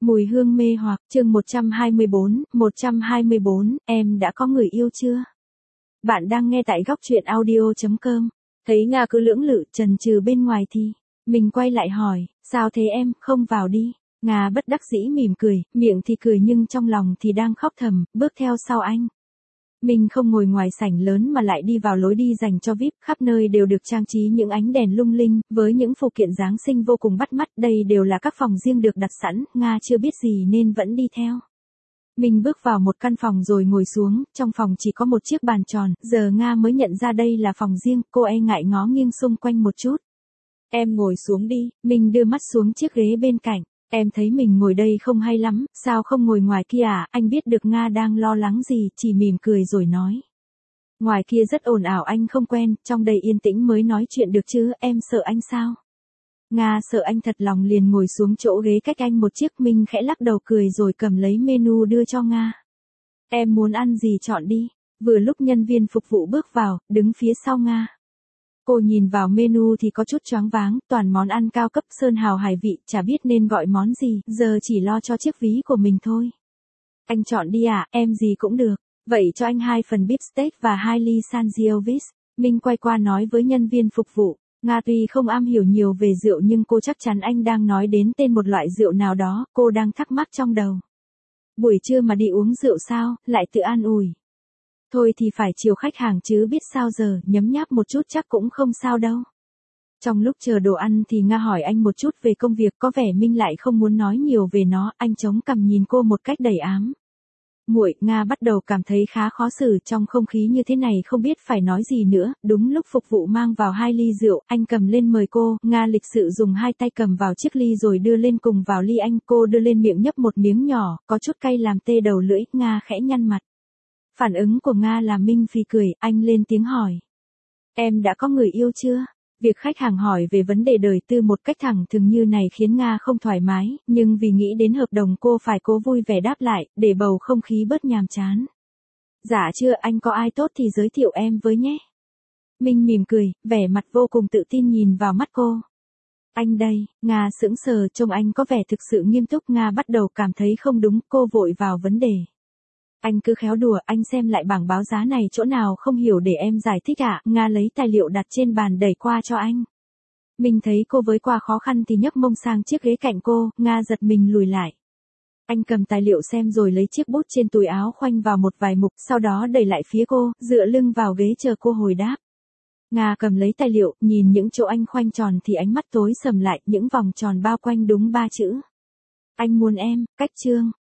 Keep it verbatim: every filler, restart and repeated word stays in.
Mùi hương mê hoặc, chương một trăm hai mươi bốn, một trăm hai mươi bốn, em đã có người yêu chưa? Bạn đang nghe tại góc truyện audio chấm com. Thấy Nga cứ lưỡng lự chần chừ bên ngoài thì, mình quay lại hỏi, sao thế em, không vào đi? Nga bất đắc dĩ mỉm cười, miệng thì cười nhưng trong lòng thì đang khóc thầm, bước theo sau anh. Mình không ngồi ngoài sảnh lớn mà lại đi vào lối đi dành cho vi ai pi, khắp nơi đều được trang trí những ánh đèn lung linh, với những phụ kiện Giáng sinh vô cùng bắt mắt, đây đều là các phòng riêng được đặt sẵn, Nga chưa biết gì nên vẫn đi theo. Mình bước vào một căn phòng rồi ngồi xuống, trong phòng chỉ có một chiếc bàn tròn, giờ Nga mới nhận ra đây là phòng riêng, cô e ngại ngó nghiêng xung quanh một chút. Em ngồi xuống đi, mình đưa mắt xuống chiếc ghế bên cạnh. Em thấy mình ngồi đây không hay lắm, sao không ngồi ngoài kia à? Anh biết được Nga đang lo lắng gì, chỉ mỉm cười rồi nói. Ngoài kia rất ồn ào anh không quen, trong đây yên tĩnh mới nói chuyện được chứ, em sợ anh sao? Nga sợ anh thật lòng liền ngồi xuống chỗ ghế cách anh một chiếc, mình khẽ lắc đầu cười rồi cầm lấy menu đưa cho Nga. Em muốn ăn gì chọn đi, vừa lúc nhân viên phục vụ bước vào, đứng phía sau Nga. Cô nhìn vào menu thì có chút choáng váng, toàn món ăn cao cấp sơn hào hải vị, chả biết nên gọi món gì, giờ chỉ lo cho chiếc ví của mình thôi. Anh chọn đi à, em gì cũng được, vậy cho anh hai phần beef steak và hai ly Sangiovese. Minh quay qua nói với nhân viên phục vụ, Nga tuy không am hiểu nhiều về rượu nhưng cô chắc chắn anh đang nói đến tên một loại rượu nào đó, cô đang thắc mắc trong đầu. Buổi trưa mà đi uống rượu sao, lại tự an ủi. Thôi thì phải chiều khách hàng chứ biết sao giờ, nhấm nháp một chút chắc cũng không sao đâu. Trong lúc chờ đồ ăn thì Nga hỏi anh một chút về công việc, có vẻ Minh lại không muốn nói nhiều về nó, anh chống cằm nhìn cô một cách đầy ám. Muội, Nga bắt đầu cảm thấy khá khó xử, trong không khí như thế này không biết phải nói gì nữa, đúng lúc phục vụ mang vào hai ly rượu, anh cầm lên mời cô, Nga lịch sự dùng hai tay cầm vào chiếc ly rồi đưa lên cùng vào ly anh, cô đưa lên miệng nhấp một miếng nhỏ, có chút cay làm tê đầu lưỡi, Nga khẽ nhăn mặt. Phản ứng của Nga làm Minh phì cười, anh lên tiếng hỏi. Em đã có người yêu chưa? Việc khách hàng hỏi về vấn đề đời tư một cách thẳng thừng như này khiến Nga không thoải mái, nhưng vì nghĩ đến hợp đồng cô phải cố vui vẻ đáp lại, để bầu không khí bớt nhàm chán. Dạ chưa, anh có ai tốt thì giới thiệu em với nhé. Minh mỉm cười, vẻ mặt vô cùng tự tin nhìn vào mắt cô. Anh đây, Nga sững sờ, trông anh có vẻ thực sự nghiêm túc, Nga bắt đầu cảm thấy không đúng, cô vội vào vấn đề. Anh cứ khéo đùa, anh xem lại bảng báo giá này chỗ nào không hiểu để em giải thích ạ. À? Nga lấy tài liệu đặt trên bàn đẩy qua cho anh. Mình thấy cô với qua khó khăn thì nhấc mông sang chiếc ghế cạnh cô, Nga giật mình lùi lại. Anh cầm tài liệu xem rồi lấy chiếc bút trên túi áo khoanh vào một vài mục, sau đó đẩy lại phía cô, dựa lưng vào ghế chờ cô hồi đáp. Nga cầm lấy tài liệu, nhìn những chỗ anh khoanh tròn thì ánh mắt tối sầm lại, những vòng tròn bao quanh đúng ba chữ. Anh muốn em, cách chương.